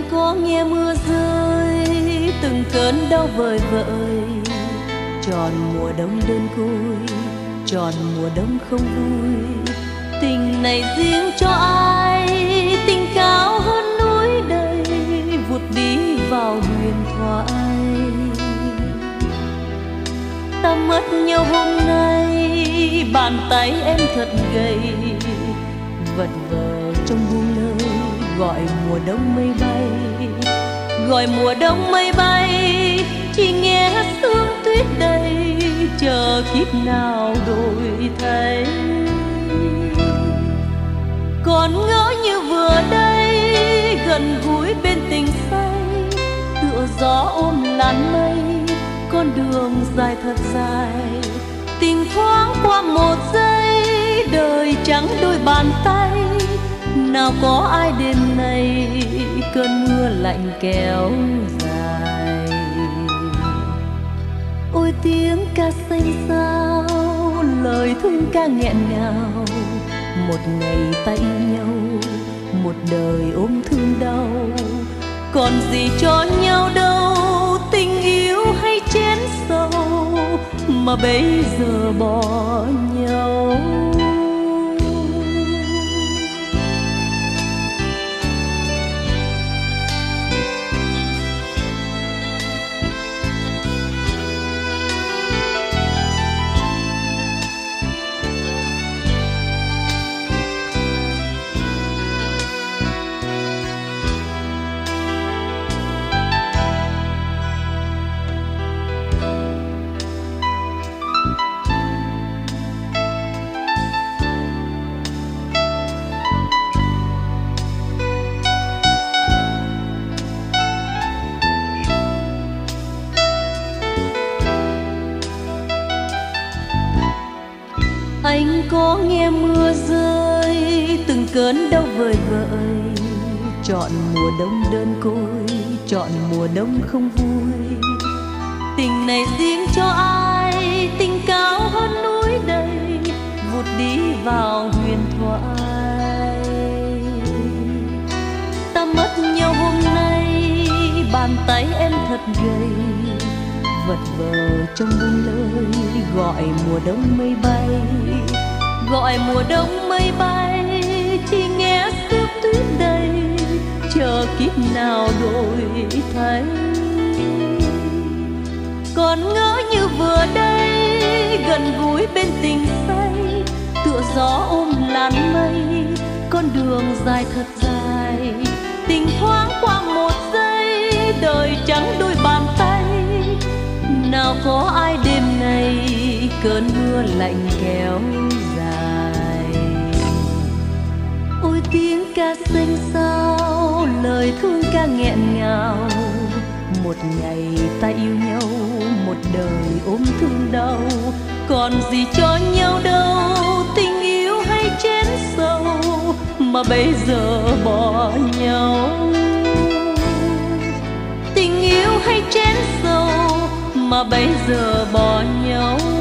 có nghe mưa rơi từng cơn đau vời vợi, tròn mùa đông đơn côi, tròn mùa đông không vui. Tình này riêng cho ai, tình cao hơn núi đầy, vụt đi vào huyền thoại. Ta mất nhau hôm nay, bàn tay em thật gầy, vật vờ trong buông lơi, gọi mùa đông mây bay, gọi mùa đông mây bay. Chỉ nghe sương tuyết đầy, chờ kiếp nào đổi thay. Còn ngỡ như vừa đây, gần gũi bên tình say, tựa gió ôm làn mây, con đường dài thật dài. Tình thoáng qua một giây, đời trắng đôi bàn tay. Nào có ai đêm nay, cơn mưa lạnh kéo dài. Ôi tiếng ca xanh xao, lời thương ca nghẹn ngào. Một ngày ta yêu nhau, một đời ôm thương đau. Còn gì cho nhau đâu, tình yêu hay chén sâu, mà bây giờ bỏ nhau. Anh có nghe mưa rơi từng cơn đau vời vợi, chọn mùa đông đơn côi, chọn mùa đông không vui. Tình này riêng cho ai, tình cao hơn núi đầy, vụt đi vào huyền thoại. Ta mất nhau hôm nay, bàn tay em thật gầy, vật vờ trong buông lơi, gọi mùa đông mây bay, gọi mùa đông mây bay. Chỉ nghe sương tuyết đầy, chờ kiếp nào đổi thay. Còn ngỡ như vừa đây, gần gũi bên tình say, tựa gió ôm làn mây, con đường dài thật dài. Tình thoáng qua một giây, đời trắng đôi bàn tay. Nào có ai đêm nay, cơn mưa lạnh kéo dài. Ôi tiếng ca xanh xao, lời thương ca nghẹn ngào. Một ngày ta yêu nhau, một đời ôm thương đau. Còn gì cho nhau đâu, tình yêu hay chén sâu, mà bây giờ bỏ nhau. Tình yêu hay chén sâu, mà bây giờ bỏ nhau.